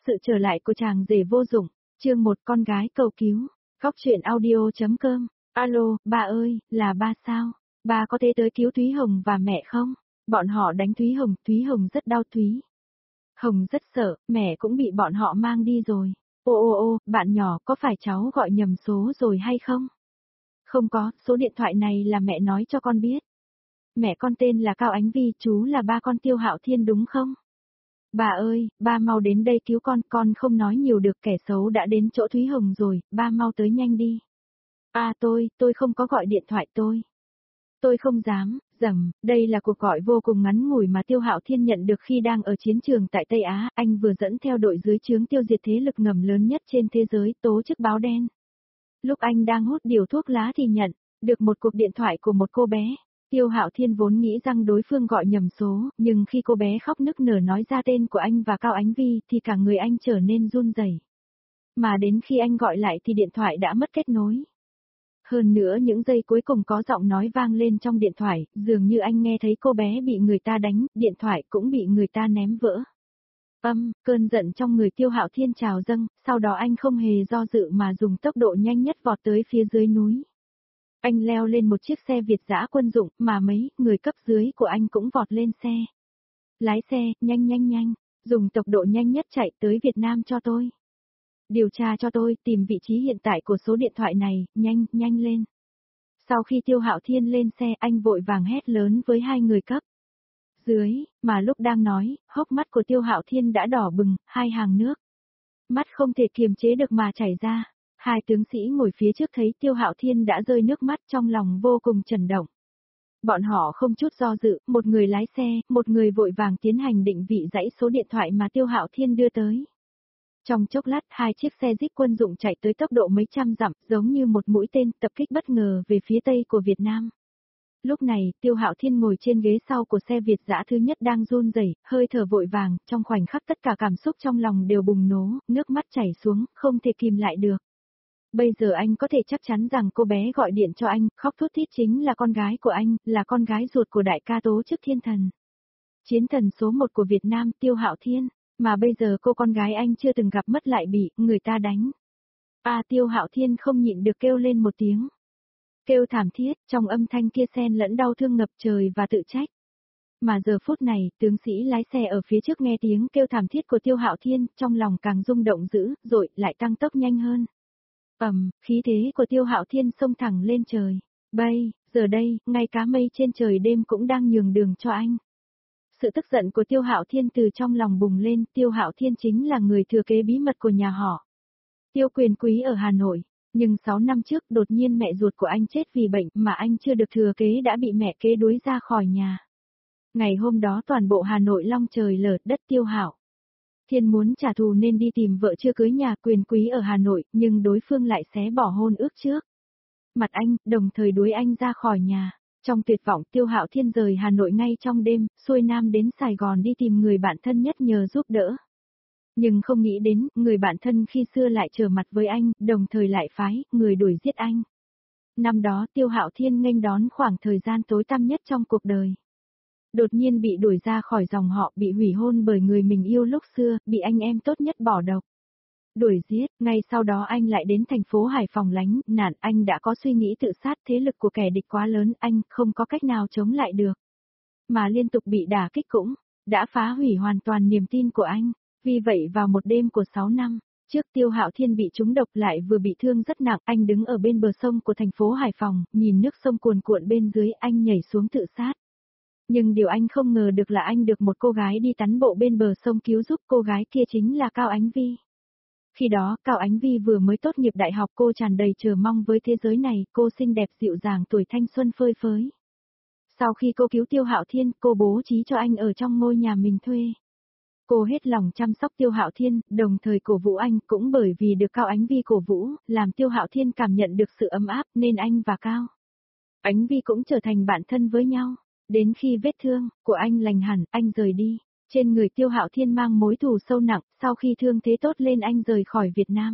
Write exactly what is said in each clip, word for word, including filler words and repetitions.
Sự trở lại của chàng rể vô dụng, chương một con gái cầu cứu, góc truyện audio.com, alo, ba ơi, là ba sao? Ba có thể tới cứu Thúy Hồng và mẹ không? Bọn họ đánh Thúy Hồng, Thúy Hồng rất đau Thúy. Hồng rất sợ, mẹ cũng bị bọn họ mang đi rồi. Ô ô ô, bạn nhỏ có phải cháu gọi nhầm số rồi hay không? Không có, số điện thoại này là mẹ nói cho con biết. Mẹ con tên là Cao Ánh Vi, chú là ba con Tiêu Hạo Thiên đúng không? Bà ơi, ba mau đến đây cứu con, con không nói nhiều được, kẻ xấu đã đến chỗ Thúy Hồng rồi, ba mau tới nhanh đi. À tôi, tôi không có gọi điện thoại tôi. Tôi không dám, dầm, đây là cuộc gọi vô cùng ngắn ngủi mà Tiêu Hạo Thiên nhận được khi đang ở chiến trường tại Tây Á, anh vừa dẫn theo đội dưới trướng tiêu diệt thế lực ngầm lớn nhất trên thế giới, tố chức báo đen. Lúc anh đang hút điều thuốc lá thì nhận được một cuộc điện thoại của một cô bé. Tiêu Hạo Thiên vốn nghĩ rằng đối phương gọi nhầm số, nhưng khi cô bé khóc nức nở nói ra tên của anh và Cao Ánh Vi thì cả người anh trở nên run rẩy. Mà đến khi anh gọi lại thì điện thoại đã mất kết nối. Hơn nữa những giây cuối cùng có giọng nói vang lên trong điện thoại, dường như anh nghe thấy cô bé bị người ta đánh, điện thoại cũng bị người ta ném vỡ. Âm, cơn giận trong người Tiêu Hạo Thiên trào dâng, sau đó anh không hề do dự mà dùng tốc độ nhanh nhất vọt tới phía dưới núi. Anh leo lên một chiếc xe Việt dã quân dụng, mà mấy người cấp dưới của anh cũng vọt lên xe. Lái xe, nhanh nhanh nhanh, dùng tốc độ nhanh nhất chạy tới Việt Nam cho tôi. Điều tra cho tôi, tìm vị trí hiện tại của số điện thoại này, nhanh, nhanh lên. Sau khi Tiêu Hạo Thiên lên xe, anh vội vàng hét lớn với hai người cấp dưới, mà lúc đang nói, hốc mắt của Tiêu Hạo Thiên đã đỏ bừng, hai hàng nước. Mắt không thể kiềm chế được mà chảy ra. Hai tướng sĩ ngồi phía trước thấy Tiêu Hạo Thiên đã rơi nước mắt, trong lòng vô cùng chấn động. Bọn họ không chút do dự, một người lái xe, một người vội vàng tiến hành định vị dãy số điện thoại mà Tiêu Hạo Thiên đưa tới. Trong chốc lát, hai chiếc xe Jeep quân dụng chạy tới tốc độ mấy trăm dặm, giống như một mũi tên tập kích bất ngờ về phía tây của Việt Nam. Lúc này, Tiêu Hạo Thiên ngồi trên ghế sau của xe Việt dã thứ nhất đang run rẩy, hơi thở vội vàng, trong khoảnh khắc tất cả cảm xúc trong lòng đều bùng nổ, nước mắt chảy xuống, không thể kìm lại được. Bây giờ anh có thể chắc chắn rằng cô bé gọi điện cho anh, khóc thút thít chính là con gái của anh, là con gái ruột của đại ca tố chức thiên thần. Chiến thần số một của Việt Nam, Tiêu Hạo Thiên, mà bây giờ cô con gái anh chưa từng gặp mất lại bị người ta đánh. À Tiêu Hạo Thiên không nhịn được kêu lên một tiếng. Kêu thảm thiết, trong âm thanh kia xen lẫn đau thương ngập trời và tự trách. Mà giờ phút này, tướng sĩ lái xe ở phía trước nghe tiếng kêu thảm thiết của Tiêu Hạo Thiên, trong lòng càng rung động dữ, rồi lại tăng tốc nhanh hơn. Ầm, khí thế của Tiêu Hạo Thiên xông thẳng lên trời. Bay, giờ đây, ngay cá mây trên trời đêm cũng đang nhường đường cho anh. Sự tức giận của Tiêu Hạo Thiên từ trong lòng bùng lên, Tiêu Hạo Thiên chính là người thừa kế bí mật của nhà họ Tiêu Quyền Quý ở Hà Nội, nhưng sáu năm trước đột nhiên mẹ ruột của anh chết vì bệnh mà anh chưa được thừa kế đã bị mẹ kế đuổi ra khỏi nhà. Ngày hôm đó toàn bộ Hà Nội long trời lở đất. Tiêu Hạo Thiên muốn trả thù nên đi tìm vợ chưa cưới nhà Quyền Quý ở Hà Nội, nhưng đối phương lại xé bỏ hôn ước trước mặt anh, đồng thời đuổi anh ra khỏi nhà. Trong tuyệt vọng, Tiêu Hạo Thiên rời Hà Nội ngay trong đêm, xuôi nam đến Sài Gòn đi tìm người bạn thân nhất nhờ giúp đỡ. Nhưng không nghĩ đến, người bạn thân khi xưa lại trở mặt với anh, đồng thời lại phái người đuổi giết anh. Năm đó Tiêu Hạo Thiên nghênh đón khoảng thời gian tối tăm nhất trong cuộc đời. Đột nhiên bị đuổi ra khỏi dòng họ, bị hủy hôn bởi người mình yêu lúc xưa, bị anh em tốt nhất bỏ độc. Đuổi giết, ngay sau đó anh lại đến thành phố Hải Phòng lánh nạn, anh đã có suy nghĩ tự sát, thế lực của kẻ địch quá lớn, anh không có cách nào chống lại được. Mà liên tục bị đả kích cũng đã phá hủy hoàn toàn niềm tin của anh. Vì vậy vào một đêm của sáu năm trước, Tiêu Hạo Thiên bị trúng độc lại vừa bị thương rất nặng, anh đứng ở bên bờ sông của thành phố Hải Phòng, nhìn nước sông cuồn cuộn bên dưới, anh nhảy xuống tự sát. Nhưng điều anh không ngờ được là anh được một cô gái đi tán bộ bên bờ sông cứu giúp, cô gái kia chính là Cao Ánh Vi. Khi đó, Cao Ánh Vi vừa mới tốt nghiệp đại học, cô tràn đầy chờ mong với thế giới này, cô xinh đẹp dịu dàng tuổi thanh xuân phơi phới. Sau khi cô cứu Tiêu Hạo Thiên, cô bố trí cho anh ở trong ngôi nhà mình thuê. Cô hết lòng chăm sóc Tiêu Hạo Thiên, đồng thời cổ vũ anh, cũng bởi vì được Cao Ánh Vi cổ vũ, làm Tiêu Hạo Thiên cảm nhận được sự ấm áp nên anh và Cao Ánh Vi cũng trở thành bạn thân với nhau. Đến khi vết thương của anh lành hẳn, anh rời đi. Trên người Tiêu Hạo Thiên mang mối thù sâu nặng, sau khi thương thế tốt lên anh rời khỏi Việt Nam.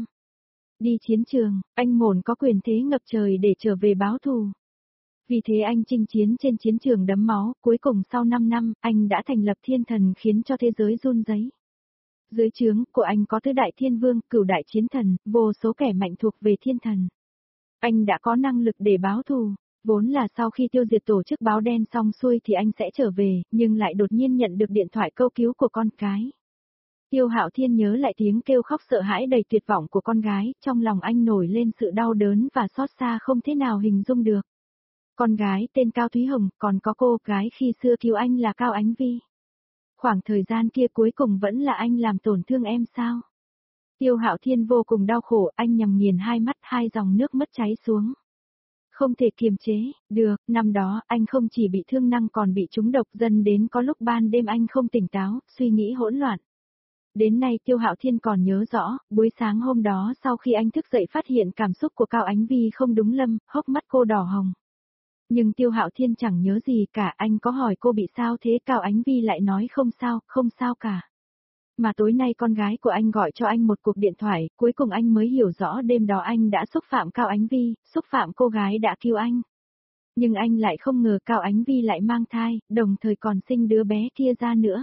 Đi chiến trường, anh ngổn có quyền thế ngập trời để trở về báo thù. Vì thế anh chinh chiến trên chiến trường đẫm máu, cuối cùng sau năm năm, anh đã thành lập thiên thần khiến cho thế giới run rẩy. Dưới trướng của anh có tứ đại thiên vương, cửu đại chiến thần, vô số kẻ mạnh thuộc về thiên thần. Anh đã có năng lực để báo thù, vốn là sau khi tiêu diệt tổ chức báo đen xong xuôi thì anh sẽ trở về, nhưng lại đột nhiên nhận được điện thoại cầu cứu của con cái. Tiêu Hạo Thiên nhớ lại tiếng kêu khóc sợ hãi đầy tuyệt vọng của con gái, trong lòng anh nổi lên sự đau đớn và xót xa không thể nào hình dung được. Con gái tên Cao Thúy Hồng, còn có cô gái khi xưa cứu anh là Cao Ánh Vi. Khoảng thời gian kia cuối cùng vẫn là anh làm tổn thương em sao? Tiêu Hạo Thiên vô cùng đau khổ, anh nhằm nghiền hai mắt, hai dòng nước mắt cháy xuống. Không thể kiềm chế, được, năm đó anh không chỉ bị thương năng còn bị trúng độc, dần đến có lúc ban đêm anh không tỉnh táo, suy nghĩ hỗn loạn. Đến nay Tiêu Hạo Thiên còn nhớ rõ, buổi sáng hôm đó sau khi anh thức dậy phát hiện cảm xúc của Cao Ánh Vi không đúng lâm, hốc mắt cô đỏ hồng. Nhưng Tiêu Hạo Thiên chẳng nhớ gì cả, anh có hỏi cô bị sao thế, Cao Ánh Vi lại nói không sao, không sao cả. Mà tối nay con gái của anh gọi cho anh một cuộc điện thoại, cuối cùng anh mới hiểu rõ đêm đó anh đã xúc phạm Cao Ánh Vi, xúc phạm cô gái đã cứu anh. Nhưng anh lại không ngờ Cao Ánh Vi lại mang thai, đồng thời còn sinh đứa bé kia ra nữa.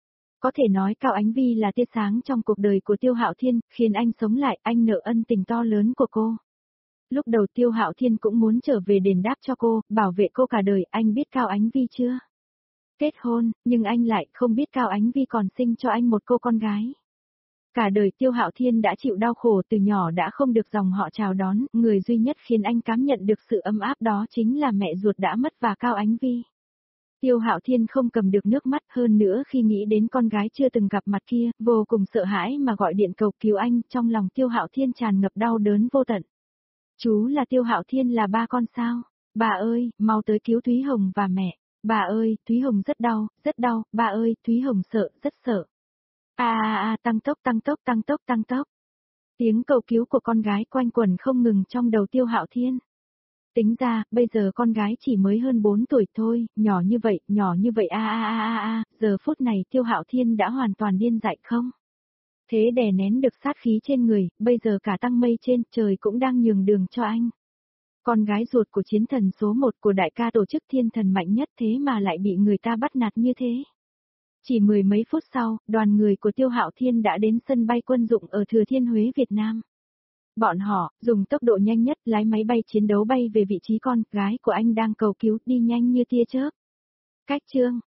Có thể nói Cao Ánh Vi là tia sáng trong cuộc đời của Tiêu Hạo Thiên, khiến anh sống lại, anh nợ ân tình to lớn của cô. Lúc đầu Tiêu Hạo Thiên cũng muốn trở về đền đáp cho cô, bảo vệ cô cả đời, anh biết Cao Ánh Vi chưa? Kết hôn, nhưng anh lại không biết Cao Ánh Vi còn sinh cho anh một cô con gái. Cả đời Tiêu Hạo Thiên đã chịu đau khổ, từ nhỏ đã không được dòng họ chào đón, người duy nhất khiến anh cảm nhận được sự ấm áp đó chính là mẹ ruột đã mất và Cao Ánh Vi. Tiêu Hạo Thiên không cầm được nước mắt, hơn nữa khi nghĩ đến con gái chưa từng gặp mặt kia, vô cùng sợ hãi mà gọi điện cầu cứu anh, trong lòng Tiêu Hạo Thiên tràn ngập đau đớn vô tận. Chú là Tiêu Hạo Thiên là ba con sao? Bà ơi, mau tới cứu Thúy Hồng và mẹ. Bà ơi, Thúy Hồng rất đau, rất đau, bà ơi, Thúy Hồng sợ, rất sợ. A a a, tăng tốc tăng tốc tăng tốc tăng tốc. Tiếng cầu cứu của con gái quanh quẩn không ngừng trong đầu Tiêu Hạo Thiên. Tính ra, bây giờ con gái chỉ mới hơn bốn tuổi thôi, nhỏ như vậy, nhỏ như vậy a a a a a, giờ phút này Tiêu Hạo Thiên đã hoàn toàn điên dại không? Thế đè nén được sát khí trên người, bây giờ cả tăng mây trên trời cũng đang nhường đường cho anh. Con gái ruột của chiến thần số một của đại ca tổ chức thiên thần mạnh nhất thế mà lại bị người ta bắt nạt như thế. Chỉ mười mấy phút sau, đoàn người của Tiêu Hạo Thiên đã đến sân bay quân dụng ở Thừa Thiên Huế Việt Nam. Bọn họ, dùng tốc độ nhanh nhất lái máy bay chiến đấu bay về vị trí con gái của anh đang cầu cứu đi nhanh như tia chớp. Cách chương